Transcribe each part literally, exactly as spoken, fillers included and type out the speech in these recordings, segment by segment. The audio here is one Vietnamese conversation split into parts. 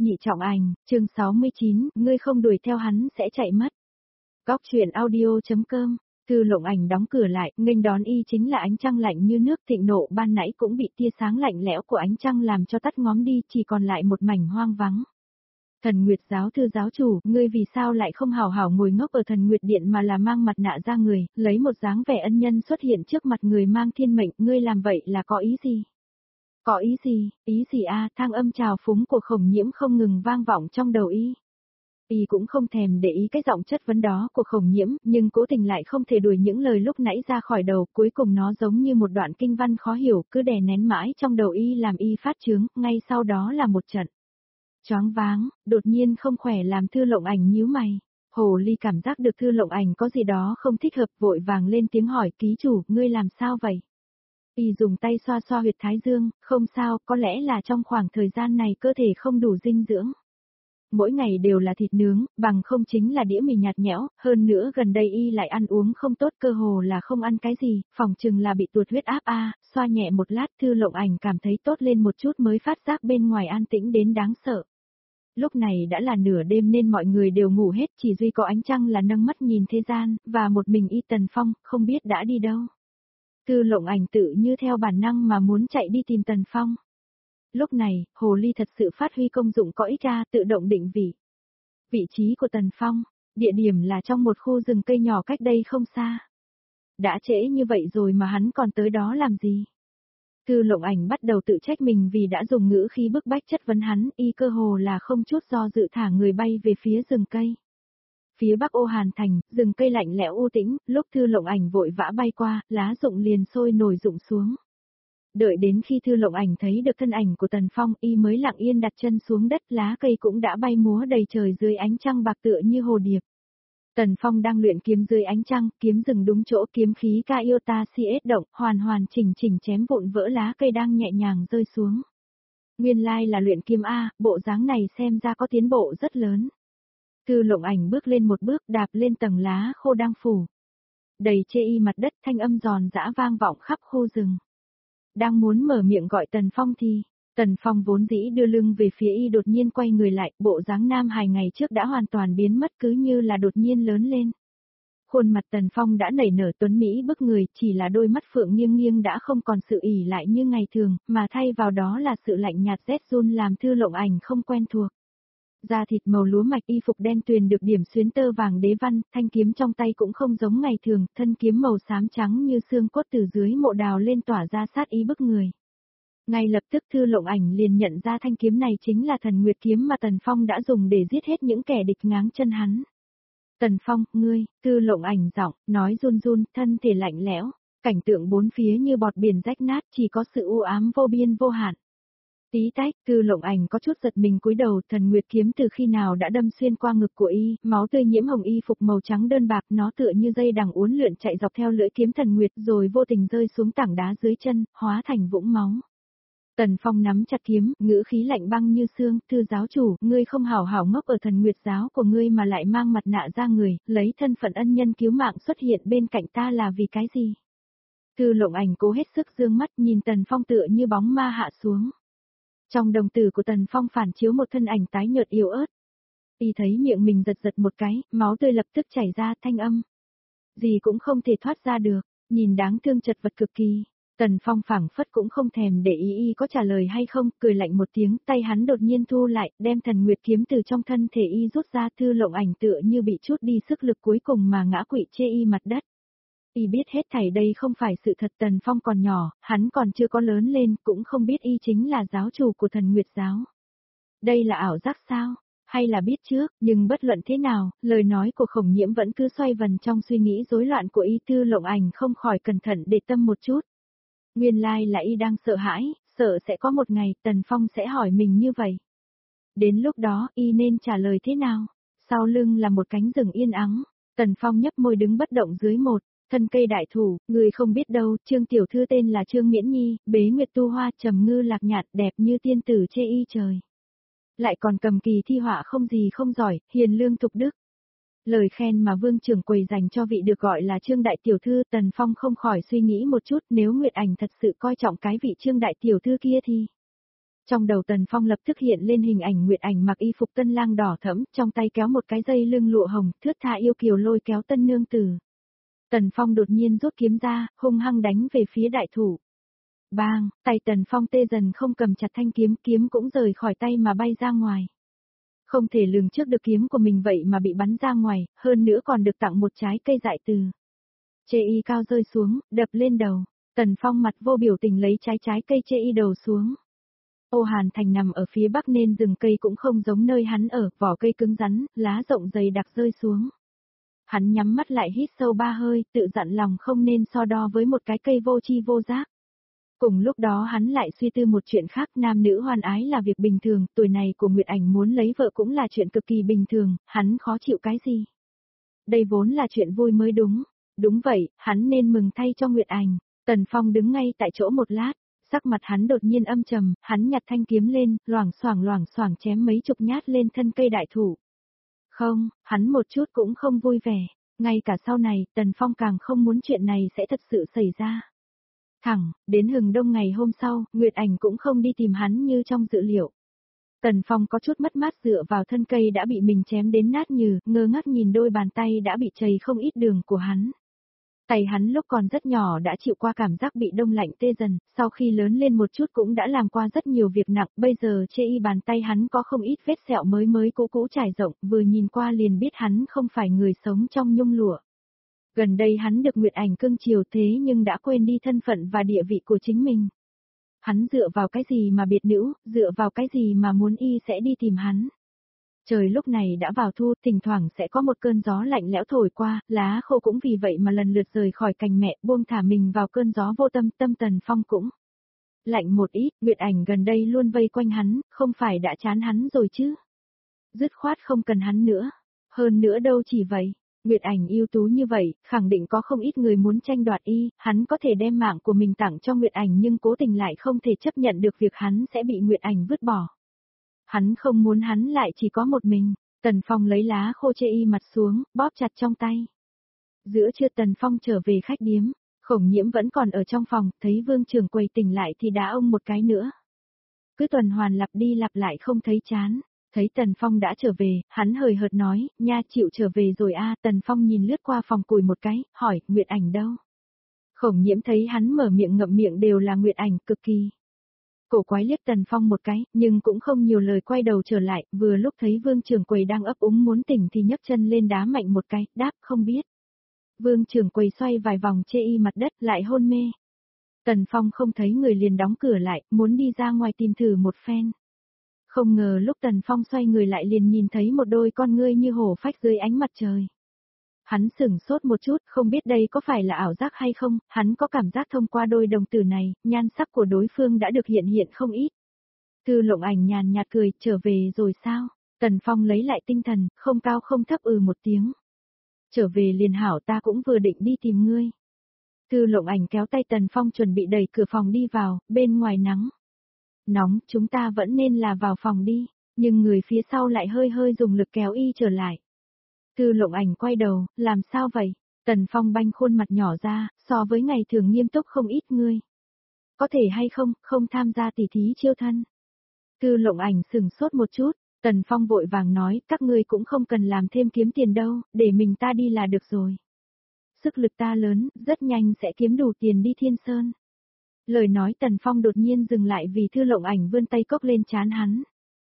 Nhị trọng ảnh, chương sáu mươi chín, ngươi không đuổi theo hắn sẽ chạy mất. Góc truyện audio.com, Thư Lộng Ảnh đóng cửa lại, nghênh đón y chính là ánh trăng lạnh như nước thịnh nộ ban nãy cũng bị tia sáng lạnh lẽo của ánh trăng làm cho tắt ngóm đi, chỉ còn lại một mảnh hoang vắng. Thần Nguyệt giáo thư giáo chủ, ngươi vì sao lại không hào hảo ngồi ngốc ở Thần Nguyệt điện mà là mang mặt nạ ra người, lấy một dáng vẻ ân nhân xuất hiện trước mặt người mang thiên mệnh, ngươi làm vậy là có ý gì? Có ý gì, ý gì a? Thang âm trào phúng của Khổng Nhiễm không ngừng vang vọng trong đầu y. Y cũng không thèm để ý cái giọng chất vấn đó của Khổng Nhiễm, nhưng cố tình lại không thể đuổi những lời lúc nãy ra khỏi đầu, cuối cùng nó giống như một đoạn kinh văn khó hiểu, cứ đè nén mãi trong đầu y làm y phát chướng, ngay sau đó là một trận choáng váng, đột nhiên không khỏe làm Thư Lộng Ảnh nhíu mày. Hồ Ly cảm giác được Thư Lộng Ảnh có gì đó không thích hợp, vội vàng lên tiếng hỏi, ký chủ, ngươi làm sao vậy? Y dùng tay xoa xoa huyệt thái dương, không sao, có lẽ là trong khoảng thời gian này cơ thể không đủ dinh dưỡng. Mỗi ngày đều là thịt nướng, bằng không chính là đĩa mì nhạt nhẽo, hơn nữa gần đây y lại ăn uống không tốt, cơ hồ là không ăn cái gì, phòng chừng là bị tuột huyết áp a. Xoa nhẹ một lát Thư Lộng Ảnh cảm thấy tốt lên một chút mới phát giác bên ngoài an tĩnh đến đáng sợ. Lúc này đã là nửa đêm nên mọi người đều ngủ hết, chỉ duy có ánh trăng là nâng mắt nhìn thế gian, và một mình y Tần Phong, không biết đã đi đâu. Thư Lộng Ảnh tự như theo bản năng mà muốn chạy đi tìm Tần Phong. Lúc này, Hồ Ly thật sự phát huy công dụng có ích ra, tự động định vị. Vị trí của Tần Phong, địa điểm là trong một khu rừng cây nhỏ cách đây không xa. Đã trễ như vậy rồi mà hắn còn tới đó làm gì? Thư Lộng Ảnh bắt đầu tự trách mình vì đã dùng ngữ khí bức bách chất vấn hắn, y cơ hồ là không chút do dự thả người bay về phía rừng cây. Phía bắc Ô Hàn Thành, rừng cây lạnh lẽo u tĩnh, lúc Thư Lộng Ảnh vội vã bay qua, lá rụng liền sôi nổi rụng xuống. Đợi đến khi Thư Lộng Ảnh thấy được thân ảnh của Tần Phong, y mới lặng yên đặt chân xuống đất, lá cây cũng đã bay múa đầy trời dưới ánh trăng bạc tựa như hồ điệp. Tần Phong đang luyện kiếm dưới ánh trăng, kiếm dừng đúng chỗ, kiếm khí Kaiota si ét động, hoàn hoàn chỉnh chỉnh chém vụn vỡ lá cây đang nhẹ nhàng rơi xuống. Nguyên lai là luyện kiếm a, bộ dáng này xem ra có tiến bộ rất lớn. Thư Lộng Ảnh bước lên một bước, đạp lên tầng lá khô đang phủ đầy chê y mặt đất, thanh âm giòn giã vang vọng khắp khu rừng. Đang muốn mở miệng gọi Tần Phong thì, Tần Phong vốn dĩ đưa lưng về phía y đột nhiên quay người lại, bộ dáng nam hài ngày trước đã hoàn toàn biến mất, cứ như là đột nhiên lớn lên. Khuôn mặt Tần Phong đã nảy nở tuấn mỹ bức người, chỉ là đôi mắt phượng nghiêng nghiêng đã không còn sự ỉ lại như ngày thường, mà thay vào đó là sự lạnh nhạt rét run làm Thư Lộng Ảnh không quen thuộc. Da thịt màu lúa mạch, y phục đen tuyền được điểm xuyến tơ vàng đế văn, thanh kiếm trong tay cũng không giống ngày thường, thân kiếm màu xám trắng như xương cốt từ dưới mộ đào lên tỏa ra sát ý bức người. Ngay lập tức Thư Lộng Ảnh liền nhận ra thanh kiếm này chính là Thần Nguyệt kiếm mà Tần Phong đã dùng để giết hết những kẻ địch ngáng chân hắn. Tần Phong, ngươi, Thư Lộng Ảnh giọng, nói run run, thân thể lạnh lẽo, cảnh tượng bốn phía như bọt biển rách nát, chỉ có sự u ám vô biên vô hạn. Tí tách, Thư Lộng Ảnh có chút giật mình cúi đầu, Thần Nguyệt kiếm từ khi nào đã đâm xuyên qua ngực của y, máu tươi nhiễm hồng y phục màu trắng đơn bạc, nó tựa như dây đằng uốn lượn chạy dọc theo lưỡi kiếm Thần Nguyệt rồi vô tình rơi xuống tảng đá dưới chân, hóa thành vũng máu. Tần Phong nắm chặt kiếm, ngữ khí lạnh băng như xương, Thư giáo chủ, ngươi không hảo hảo ngốc ở Thần Nguyệt giáo của ngươi mà lại mang mặt nạ ra người, lấy thân phận ân nhân cứu mạng xuất hiện bên cạnh ta là vì cái gì? Thư Lộng Ảnh cố hết sức dương mắt nhìn Tần Phong tựa như bóng ma hạ xuống. Trong đồng tử của Tần Phong phản chiếu một thân ảnh tái nhợt yếu ớt. Y thấy miệng mình giật giật một cái, máu tươi lập tức chảy ra, thanh âm gì cũng không thể thoát ra được, nhìn đáng thương chật vật cực kỳ. Tần Phong phảng phất cũng không thèm để ý y có trả lời hay không, cười lạnh một tiếng, tay hắn đột nhiên thu lại, đem Thần Nguyệt kiếm từ trong thân thể y rút ra. Thư Lộng Ảnh tựa như bị chút đi sức lực cuối cùng mà ngã quỵ chê y mặt đất. Y biết hết thảy đây không phải sự thật, Tần Phong còn nhỏ, hắn còn chưa có lớn lên, cũng không biết y chính là giáo chủ của Thần Nguyệt giáo. Đây là ảo giác sao? Hay là biết trước, nhưng bất luận thế nào, lời nói của Khổng Nhiễm vẫn cứ xoay vần trong suy nghĩ rối loạn của y. Thư Lộng Ảnh không khỏi cẩn thận để tâm một chút. Nguyên lai là y đang sợ hãi, sợ sẽ có một ngày Tần Phong sẽ hỏi mình như vậy. Đến lúc đó y nên trả lời thế nào? Sau lưng là một cánh rừng yên ắng, Tần Phong nhấp môi đứng bất động dưới một thân cây đại thụ, người không biết đâu, Trương tiểu thư tên là Trương Miễn Nhi, bế nguyệt tu hoa, trầm ngư lạc nhạt, đẹp như tiên tử chê y trời. Lại còn cầm kỳ thi họa không gì không giỏi, hiền lương thục đức. Lời khen mà Vương trưởng quầy dành cho vị được gọi là Trương đại tiểu thư, Tần Phong không khỏi suy nghĩ một chút, nếu Nguyệt Ảnh thật sự coi trọng cái vị Trương đại tiểu thư kia thì Trong đầu Tần Phong lập tức hiện lên hình ảnh Nguyệt Ảnh mặc y phục tân lang đỏ thẫm, trong tay kéo một cái dây lưng lụa hồng, thướt tha yêu kiều lôi kéo tân nương tử. Tần Phong đột nhiên rút kiếm ra, hung hăng đánh về phía đại thủ. Bang, tay Tần Phong tê dần không cầm chặt thanh kiếm, kiếm cũng rời khỏi tay mà bay ra ngoài. Không thể lường trước được kiếm của mình vậy mà bị bắn ra ngoài, hơn nữa còn được tặng một trái cây dại từ. Chê y cao rơi xuống, đập lên đầu. Tần Phong mặt vô biểu tình lấy trái trái cây chê y đầu xuống. Ô Hàn Thành nằm ở phía bắc nên rừng cây cũng không giống nơi hắn ở, vỏ cây cứng rắn, lá rộng dày đặc rơi xuống. Hắn nhắm mắt lại hít sâu ba hơi, tự dặn lòng không nên so đo với một cái cây vô tri vô giác. Cùng lúc đó hắn lại suy tư một chuyện khác, nam nữ hoan ái là việc bình thường, tuổi này của Nguyệt Ảnh muốn lấy vợ cũng là chuyện cực kỳ bình thường, hắn khó chịu cái gì? Đây vốn là chuyện vui mới đúng. Đúng vậy, hắn nên mừng thay cho Nguyệt Ảnh. Tần Phong đứng ngay tại chỗ một lát, sắc mặt hắn đột nhiên âm trầm, hắn nhặt thanh kiếm lên, loảng xoảng loảng xoảng chém mấy chục nhát lên thân cây đại thụ. Không, hắn một chút cũng không vui vẻ, ngay cả sau này, Tần Phong càng không muốn chuyện này sẽ thật sự xảy ra. Thẳng, đến hừng đông ngày hôm sau, Nguyệt Ảnh cũng không đi tìm hắn như trong dự liệu. Tần Phong có chút mất mát dựa vào thân cây đã bị mình chém đến nát nhừ, ngơ ngác nhìn đôi bàn tay đã bị chảy không ít đường của hắn. Tay hắn lúc còn rất nhỏ đã chịu qua cảm giác bị đông lạnh tê dần, sau khi lớn lên một chút cũng đã làm qua rất nhiều việc nặng, bây giờ chê y bàn tay hắn có không ít vết sẹo mới mới cũ cũ trải rộng, vừa nhìn qua liền biết hắn không phải người sống trong nhung lụa. Gần đây hắn được Nguyệt Ảnh cưng chiều thế nhưng đã quên đi thân phận và địa vị của chính mình. Hắn dựa vào cái gì mà biệt nữ, dựa vào cái gì mà muốn y sẽ đi tìm hắn. Trời lúc này đã vào thu, thỉnh thoảng sẽ có một cơn gió lạnh lẽo thổi qua, lá khô cũng vì vậy mà lần lượt rời khỏi cành mẹ, buông thả mình vào cơn gió vô tâm, tâm Tần Phong cũng lạnh một ít, Nguyệt Ảnh gần đây luôn vây quanh hắn, không phải đã chán hắn rồi chứ. Dứt khoát không cần hắn nữa, hơn nữa đâu chỉ vậy. Nguyệt Ảnh ưu tú như vậy, khẳng định có không ít người muốn tranh đoạt y, hắn có thể đem mạng của mình tặng cho Nguyệt Ảnh nhưng cố tình lại không thể chấp nhận được việc hắn sẽ bị Nguyệt Ảnh vứt bỏ. Hắn không muốn hắn lại chỉ có một mình. Tần Phong lấy lá khô chê y mặt xuống, bóp chặt trong tay. Giữa trưa Tần Phong trở về khách điếm, Khổng Nhiễm vẫn còn ở trong phòng, thấy Vương Trường Quầy tỉnh lại thì đá ông một cái nữa. Cứ tuần hoàn lặp đi lặp lại không thấy chán. Thấy Tần Phong đã trở về, hắn hời hợt nói, nha chịu trở về rồi a. Tần Phong nhìn lướt qua phòng cùi một cái, hỏi, Nguyệt Ảnh đâu? Khổng Nhiễm thấy hắn mở miệng ngậm miệng đều là Nguyệt Ảnh, cực kỳ cổ quái liếc Tần Phong một cái, nhưng cũng không nhiều lời quay đầu trở lại, vừa lúc thấy Vương Trường Quầy đang ấp úng muốn tỉnh thì nhấc chân lên đá mạnh một cái, đáp không biết. Vương Trường Quầy xoay vài vòng chê y mặt đất lại hôn mê. Tần Phong không thấy người liền đóng cửa lại, muốn đi ra ngoài tìm thử một phen. Không ngờ lúc Tần Phong xoay người lại liền nhìn thấy một đôi con ngươi như hổ phách dưới ánh mặt trời. Hắn sửng sốt một chút, không biết đây có phải là ảo giác hay không, hắn có cảm giác thông qua đôi đồng tử này, nhan sắc của đối phương đã được hiện hiện không ít. Thư Lộng Ảnh nhàn nhạt cười, trở về rồi sao? Tần Phong lấy lại tinh thần, không cao không thấp ừ một tiếng. Trở về liền hảo, ta cũng vừa định đi tìm ngươi. Thư Lộng Ảnh kéo tay Tần Phong chuẩn bị đẩy cửa phòng đi vào, bên ngoài nắng nóng, chúng ta vẫn nên là vào phòng đi, nhưng người phía sau lại hơi hơi dùng lực kéo y trở lại. Thư Lộng Ảnh quay đầu, làm sao vậy? Tần Phong banh khuôn mặt nhỏ ra, so với ngày thường nghiêm túc không ít ngươi. Có thể hay không, không tham gia tỉ thí chiêu thân. Thư Lộng Ảnh sừng sốt một chút, Tần Phong vội vàng nói, các ngươi cũng không cần làm thêm kiếm tiền đâu, để mình ta đi là được rồi. Sức lực ta lớn, rất nhanh sẽ kiếm đủ tiền đi Thiên Sơn. Lời nói Tần Phong đột nhiên dừng lại vì Thư Lộng Ảnh vươn tay cốc lên trán hắn.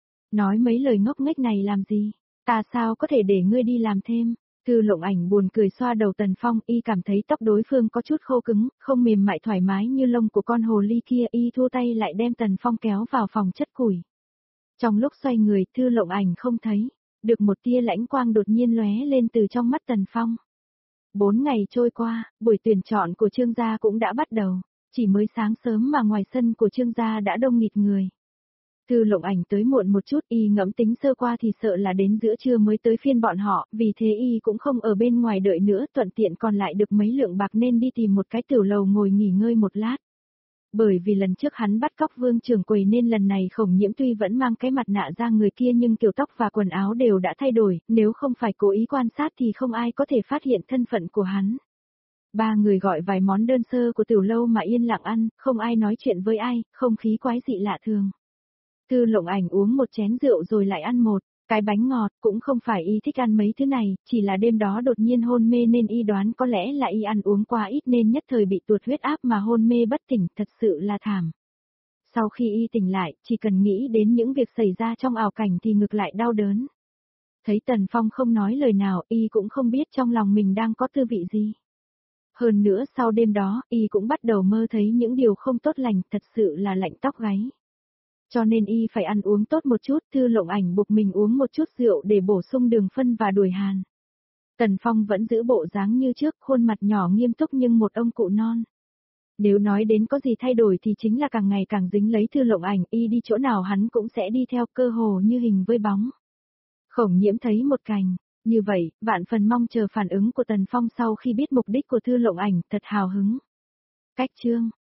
Nói mấy lời ngốc nghếch này làm gì? Ta sao có thể để ngươi đi làm thêm? Thư Lộng Ảnh buồn cười xoa đầu Tần Phong, y cảm thấy tóc đối phương có chút khô cứng, không mềm mại thoải mái như lông của con hồ ly kia, y thua tay lại đem Tần Phong kéo vào phòng chất củi. Trong lúc xoay người, Thư Lộng Ảnh không thấy, được một tia lãnh quang đột nhiên lóe lên từ trong mắt Tần Phong. Bốn ngày trôi qua, buổi tuyển chọn của Trương gia cũng đã bắt đầu, chỉ mới sáng sớm mà ngoài sân của Trương gia đã đông nghịt người. Thư Lộng Ảnh tới muộn một chút, y ngẫm tính sơ qua thì sợ là đến giữa trưa mới tới phiên bọn họ, vì thế y cũng không ở bên ngoài đợi nữa, thuận tiện còn lại được mấy lượng bạc nên đi tìm một cái tiểu lầu ngồi nghỉ ngơi một lát. Bởi vì lần trước hắn bắt cóc Vương Trường Quầy nên lần này Khổng Nhiễm tuy vẫn mang cái mặt nạ ra người kia nhưng kiểu tóc và quần áo đều đã thay đổi, nếu không phải cố ý quan sát thì không ai có thể phát hiện thân phận của hắn. Ba người gọi vài món đơn sơ của tiểu lâu mà yên lặng ăn, không ai nói chuyện với ai, không khí quái dị lạ thường. Thư Lộng Ảnh uống một chén rượu rồi lại ăn một cái bánh ngọt, cũng không phải y thích ăn mấy thứ này, chỉ là đêm đó đột nhiên hôn mê nên y đoán có lẽ là y ăn uống quá ít nên nhất thời bị tụt huyết áp mà hôn mê bất tỉnh, thật sự là thảm. Sau khi y tỉnh lại, chỉ cần nghĩ đến những việc xảy ra trong ảo cảnh thì ngực lại đau đớn. Thấy Tần Phong không nói lời nào, y cũng không biết trong lòng mình đang có tư vị gì. Hơn nữa sau đêm đó, y cũng bắt đầu mơ thấy những điều không tốt lành, thật sự là lạnh tóc gáy. Cho nên y phải ăn uống tốt một chút, Thư Lộng Ảnh buộc mình uống một chút rượu để bổ sung đường phân và đuổi hàn. Tần Phong vẫn giữ bộ dáng như trước, khuôn mặt nhỏ nghiêm túc nhưng một ông cụ non. Nếu nói đến có gì thay đổi thì chính là càng ngày càng dính lấy Thư Lộng Ảnh, y đi chỗ nào hắn cũng sẽ đi theo, cơ hồ như hình với bóng. Khổng Nhiễm thấy một cảnh như vậy, vạn phần mong chờ phản ứng của Tần Phong sau khi biết mục đích của Thư Lộng Ảnh, thật hào hứng. Cách chương